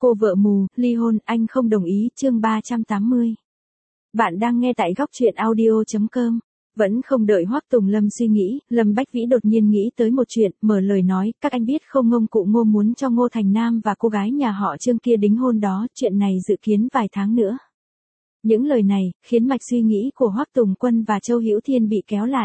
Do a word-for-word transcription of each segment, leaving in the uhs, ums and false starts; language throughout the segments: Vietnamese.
Cô vợ mù, ly hôn, anh không đồng ý, chương ba trăm tám mươi. Bạn đang nghe tại góc truyện audio chấm com. Vẫn không đợi Hoắc Tùng Lâm suy nghĩ, Lâm Bách Vĩ đột nhiên nghĩ tới một chuyện, mở lời nói, các anh biết không, ông cụ Ngô muốn cho Ngô Thành Nam và cô gái nhà họ Trương kia đính hôn đó, chuyện này dự kiến vài tháng nữa. Những lời này, khiến mạch suy nghĩ của Hoắc Tùng Quân và Châu Hữu Thiên bị kéo lại.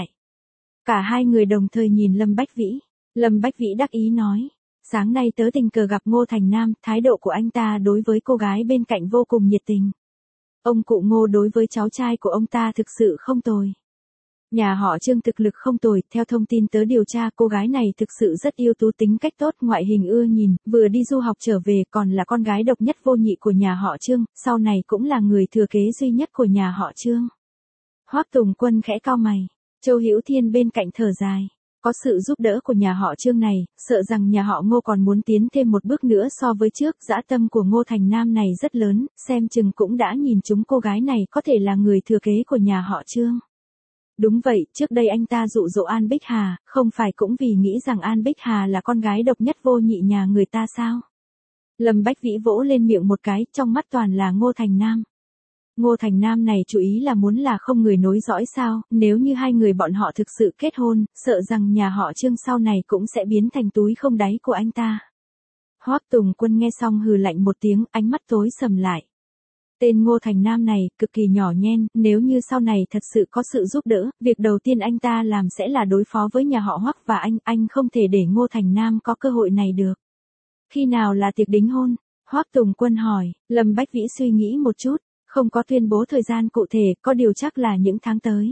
Cả hai người đồng thời nhìn Lâm Bách Vĩ. Lâm Bách Vĩ đắc ý nói. Sáng nay tớ tình cờ gặp Ngô Thành Nam, thái độ của anh ta đối với cô gái bên cạnh vô cùng nhiệt tình. Ông cụ Ngô đối với cháu trai của ông ta thực sự không tồi. Nhà họ Trương thực lực không tồi, theo thông tin tớ điều tra cô gái này thực sự rất ưu tú, tính cách tốt, ngoại hình ưa nhìn, vừa đi du học trở về còn là con gái độc nhất vô nhị của nhà họ Trương, sau này cũng là người thừa kế duy nhất của nhà họ Trương. Hoắc Tùng Quân khẽ cau mày, Châu Hữu Thiên bên cạnh thở dài. Có sự giúp đỡ của nhà họ Trương này, sợ rằng nhà họ Ngô còn muốn tiến thêm một bước nữa so với trước, dã tâm của Ngô Thành Nam này rất lớn, xem chừng cũng đã nhìn trúng cô gái này có thể là người thừa kế của nhà họ Trương. Đúng vậy, trước đây anh ta dụ dỗ An Bích Hà, không phải cũng vì nghĩ rằng An Bích Hà là con gái độc nhất vô nhị nhà người ta sao? Lâm Bách Vĩ vỗ lên miệng một cái, trong mắt toàn là Ngô Thành Nam. Ngô Thành Nam này chú ý là muốn là không người nối dõi sao, nếu như hai người bọn họ thực sự kết hôn, sợ rằng nhà họ Trương sau này cũng sẽ biến thành túi không đáy của anh ta. Hoắc Tùng Quân nghe xong hừ lạnh một tiếng, ánh mắt tối sầm lại. Tên Ngô Thành Nam này, cực kỳ nhỏ nhen, nếu như sau này thật sự có sự giúp đỡ, việc đầu tiên anh ta làm sẽ là đối phó với nhà họ Hoắc và anh, anh không thể để Ngô Thành Nam có cơ hội này được. Khi nào là tiệc đính hôn? Hoắc Tùng Quân hỏi, Lâm Bách Vĩ suy nghĩ một chút. Không có tuyên bố thời gian cụ thể, có điều chắc là những tháng tới.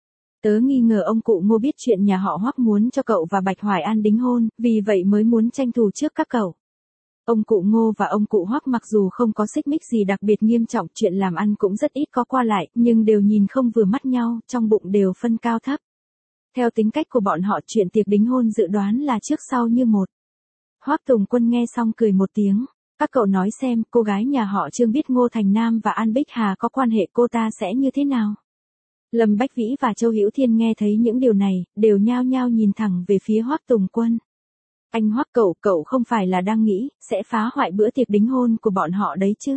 Tớ nghi ngờ ông cụ Ngô biết chuyện nhà họ Hoắc muốn cho cậu và Bạch Hoài An đính hôn, vì vậy mới muốn tranh thủ trước các cậu. Ông cụ Ngô và ông cụ Hoắc mặc dù không có xích mích gì đặc biệt nghiêm trọng, chuyện làm ăn cũng rất ít có qua lại, nhưng đều nhìn không vừa mắt nhau, trong bụng đều phân cao thấp. Theo tính cách của bọn họ, chuyện tiệc đính hôn dự đoán là trước sau như một. Hoắc Tùng Quân nghe xong cười một tiếng. Các cậu nói xem, cô gái nhà họ Trương biết Ngô Thành Nam và An Bích Hà có quan hệ, cô ta sẽ như thế nào? Lâm Bách Vĩ và Châu Hữu Thiên nghe thấy những điều này, đều nhao nhao nhìn thẳng về phía Hoắc Tùng Quân. Anh Hoắc, cậu, cậu không phải là đang nghĩ, sẽ phá hoại bữa tiệc đính hôn của bọn họ đấy chứ?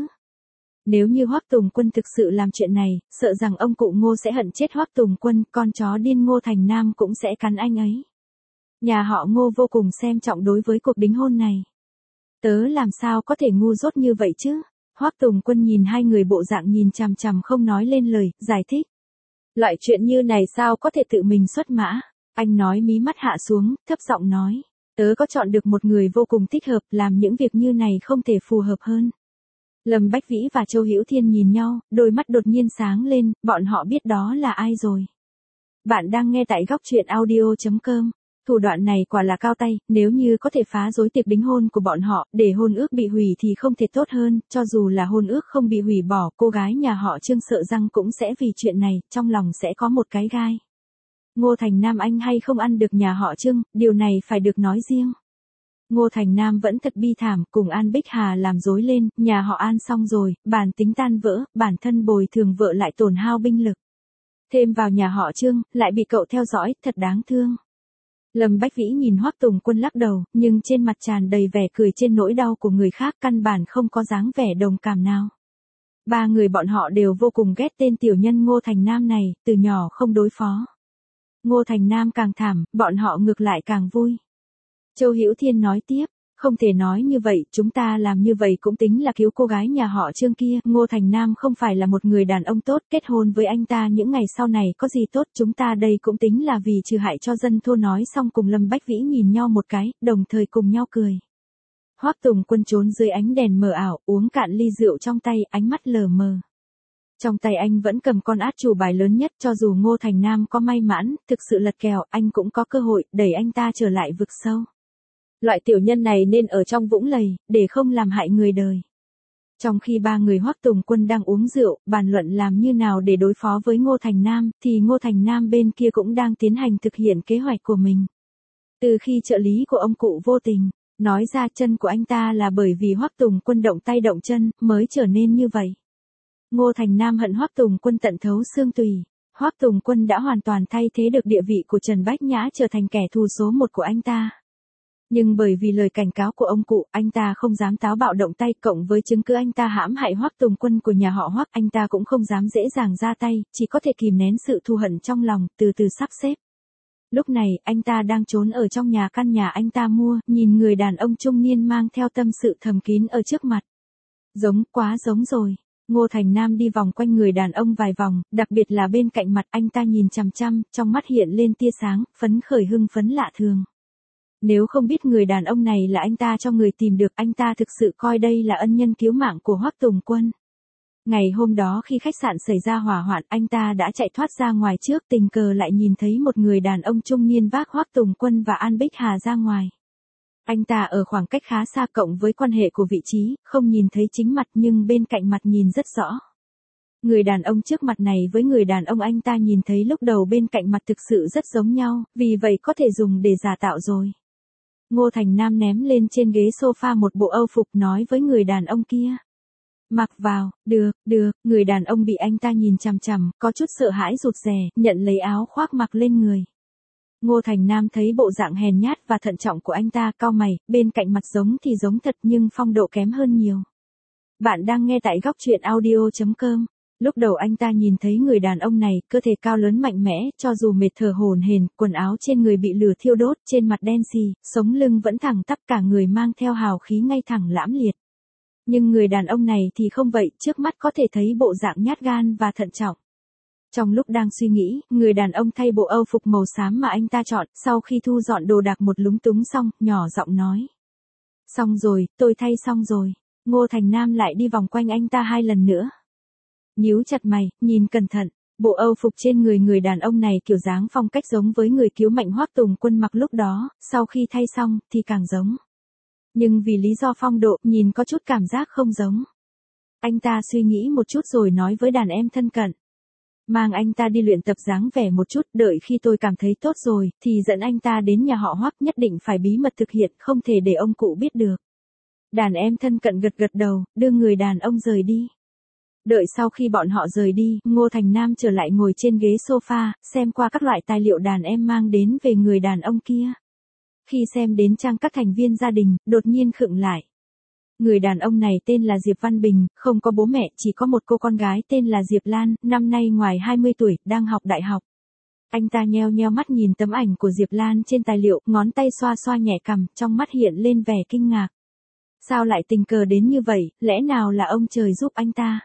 Nếu như Hoắc Tùng Quân thực sự làm chuyện này, sợ rằng ông cụ Ngô sẽ hận chết Hoắc Tùng Quân, con chó điên Ngô Thành Nam cũng sẽ cắn anh ấy. Nhà họ Ngô vô cùng xem trọng đối với cuộc đính hôn này. Tớ làm sao có thể ngu dốt như vậy chứ? Hoắc Tùng Quân nhìn hai người bộ dạng nhìn chằm chằm không nói lên lời, giải thích. Loại chuyện như này sao có thể tự mình xuất mã? Anh nói mí mắt hạ xuống, thấp giọng nói. Tớ có chọn được một người vô cùng thích hợp, làm những việc như này không thể phù hợp hơn. Lâm Bách Vĩ và Châu Hữu Thiên nhìn nhau, đôi mắt đột nhiên sáng lên, bọn họ biết đó là ai rồi. Bạn đang nghe tại góc truyện audio chấm com. Thủ đoạn này quả là cao tay, nếu như có thể phá rối tiệc đính hôn của bọn họ, để hôn ước bị hủy thì không thể tốt hơn, cho dù là hôn ước không bị hủy bỏ, cô gái nhà họ Trương sợ rằng cũng sẽ vì chuyện này, trong lòng sẽ có một cái gai. Ngô Thành Nam anh hay không ăn được nhà họ Trương, điều này phải được nói riêng. Ngô Thành Nam vẫn thật bi thảm, cùng An Bích Hà làm dối lên, nhà họ An xong rồi, bản tính tan vỡ, bản thân bồi thường vợ lại tổn hao binh lực. Thêm vào nhà họ Trương, lại bị cậu theo dõi, thật đáng thương. Lâm Bách Vĩ nhìn Hoắc Tùng Quân lắc đầu, nhưng trên mặt tràn đầy vẻ cười trên nỗi đau của người khác, căn bản không có dáng vẻ đồng cảm nào. Ba người bọn họ đều vô cùng ghét tên tiểu nhân Ngô Thành Nam này, từ nhỏ không đối phó. Ngô Thành Nam càng thảm, bọn họ ngược lại càng vui. Châu Hữu Thiên nói tiếp, không thể nói như vậy, chúng ta làm như vậy cũng tính là cứu cô gái nhà họ Trương kia. Ngô Thành Nam không phải là một người đàn ông tốt, kết hôn với anh ta những ngày sau này có gì tốt, chúng ta đây cũng tính là vì trừ hại cho dân thôn. Nói xong cùng Lâm Bách Vĩ nhìn nhau một cái, đồng thời cùng nhau cười. Hoắc Tùng Quân trốn dưới ánh đèn mờ ảo, uống cạn ly rượu trong tay, ánh mắt lờ mờ. Trong tay anh vẫn cầm con át chủ bài lớn nhất, cho dù Ngô Thành Nam có may mắn, thực sự lật kèo, anh cũng có cơ hội, đẩy anh ta trở lại vực sâu. Loại tiểu nhân này nên ở trong vũng lầy, để không làm hại người đời. Trong khi ba người Hoắc Tùng Quân đang uống rượu, bàn luận làm như nào để đối phó với Ngô Thành Nam, thì Ngô Thành Nam bên kia cũng đang tiến hành thực hiện kế hoạch của mình. Từ khi trợ lý của ông cụ vô tình, nói ra chân của anh ta là bởi vì Hoắc Tùng Quân động tay động chân, mới trở nên như vậy. Ngô Thành Nam hận Hoắc Tùng Quân tận thấu xương tủy. Hoắc Tùng Quân đã hoàn toàn thay thế được địa vị của Trần Bách Nhã, trở thành kẻ thù số một của anh ta. Nhưng bởi vì lời cảnh cáo của ông cụ, anh ta không dám táo bạo động tay, cộng với chứng cứ anh ta hãm hại Hoắc Tùng Quân của nhà họ Hoắc, anh ta cũng không dám dễ dàng ra tay, chỉ có thể kìm nén sự thù hận trong lòng, từ từ sắp xếp. Lúc này, anh ta đang trốn ở trong nhà căn nhà anh ta mua, nhìn người đàn ông trung niên mang theo tâm sự thầm kín ở trước mặt. Giống, quá giống rồi. Ngô Thành Nam đi vòng quanh người đàn ông vài vòng, đặc biệt là bên cạnh mặt anh ta nhìn chằm chằm, trong mắt hiện lên tia sáng, phấn khởi hưng phấn lạ thường. Nếu không biết người đàn ông này là anh ta cho người tìm được, anh ta thực sự coi đây là ân nhân cứu mạng của Hoắc Tùng Quân. Ngày hôm đó khi khách sạn xảy ra hỏa hoạn, anh ta đã chạy thoát ra ngoài trước, tình cờ lại nhìn thấy một người đàn ông trung niên vác Hoắc Tùng Quân và An Bích Hà ra ngoài. Anh ta ở khoảng cách khá xa cộng với quan hệ của vị trí, không nhìn thấy chính mặt nhưng bên cạnh mặt nhìn rất rõ. Người đàn ông trước mặt này với người đàn ông anh ta nhìn thấy lúc đầu bên cạnh mặt thực sự rất giống nhau, vì vậy có thể dùng để giả tạo rồi. Ngô Thành Nam ném lên trên ghế sofa một bộ âu phục nói với người đàn ông kia. Mặc vào, được, được, người đàn ông bị anh ta nhìn chằm chằm, có chút sợ hãi rụt rè, nhận lấy áo khoác mặc lên người. Ngô Thành Nam thấy bộ dạng hèn nhát và thận trọng của anh ta, cau mày, bên cạnh mặt giống thì giống thật nhưng phong độ kém hơn nhiều. Bạn đang nghe tại góc truyện audio chấm com. Lúc đầu anh ta nhìn thấy người đàn ông này, cơ thể cao lớn mạnh mẽ, cho dù mệt thở hổn hển, quần áo trên người bị lửa thiêu đốt, trên mặt đen xì, sống lưng vẫn thẳng tắp, cả người mang theo hào khí ngay thẳng lãm liệt. Nhưng người đàn ông này thì không vậy, trước mắt có thể thấy bộ dạng nhát gan và thận trọng. Trong lúc đang suy nghĩ, người đàn ông thay bộ âu phục màu xám mà anh ta chọn, sau khi thu dọn đồ đạc một lúng túng xong, nhỏ giọng nói. Xong rồi, tôi thay xong rồi. Ngô Thành Nam lại đi vòng quanh anh ta hai lần nữa. Nhíu chặt mày, nhìn cẩn thận, bộ âu phục trên người người đàn ông này kiểu dáng phong cách giống với người cứu mệnh Hoắc Tùng Quân mặc lúc đó, sau khi thay xong, thì càng giống. Nhưng vì lý do phong độ, nhìn có chút cảm giác không giống. Anh ta suy nghĩ một chút rồi nói với đàn em thân cận. Mang anh ta đi luyện tập dáng vẻ một chút, đợi khi tôi cảm thấy tốt rồi, thì dẫn anh ta đến nhà họ Hoắc, nhất định phải bí mật thực hiện, không thể để ông cụ biết được. Đàn em thân cận gật gật đầu, đưa người đàn ông rời đi. Đợi sau khi bọn họ rời đi, Ngô Thành Nam trở lại ngồi trên ghế sofa, xem qua các loại tài liệu đàn em mang đến về người đàn ông kia. Khi xem đến trang các thành viên gia đình, đột nhiên khựng lại. Người đàn ông này tên là Diệp Văn Bình, không có bố mẹ, chỉ có một cô con gái tên là Diệp Lan, năm nay ngoài hai mươi tuổi, đang học đại học. Anh ta nheo nheo mắt nhìn tấm ảnh của Diệp Lan trên tài liệu, ngón tay xoa xoa nhẹ cằm, trong mắt hiện lên vẻ kinh ngạc. Sao lại tình cờ đến như vậy, lẽ nào là ông trời giúp anh ta?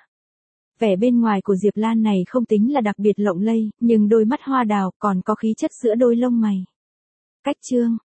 Vẻ bên ngoài của Diệp Lan này không tính là đặc biệt lộng lẫy, nhưng đôi mắt hoa đào còn có khí chất giữa đôi lông mày. Cách chương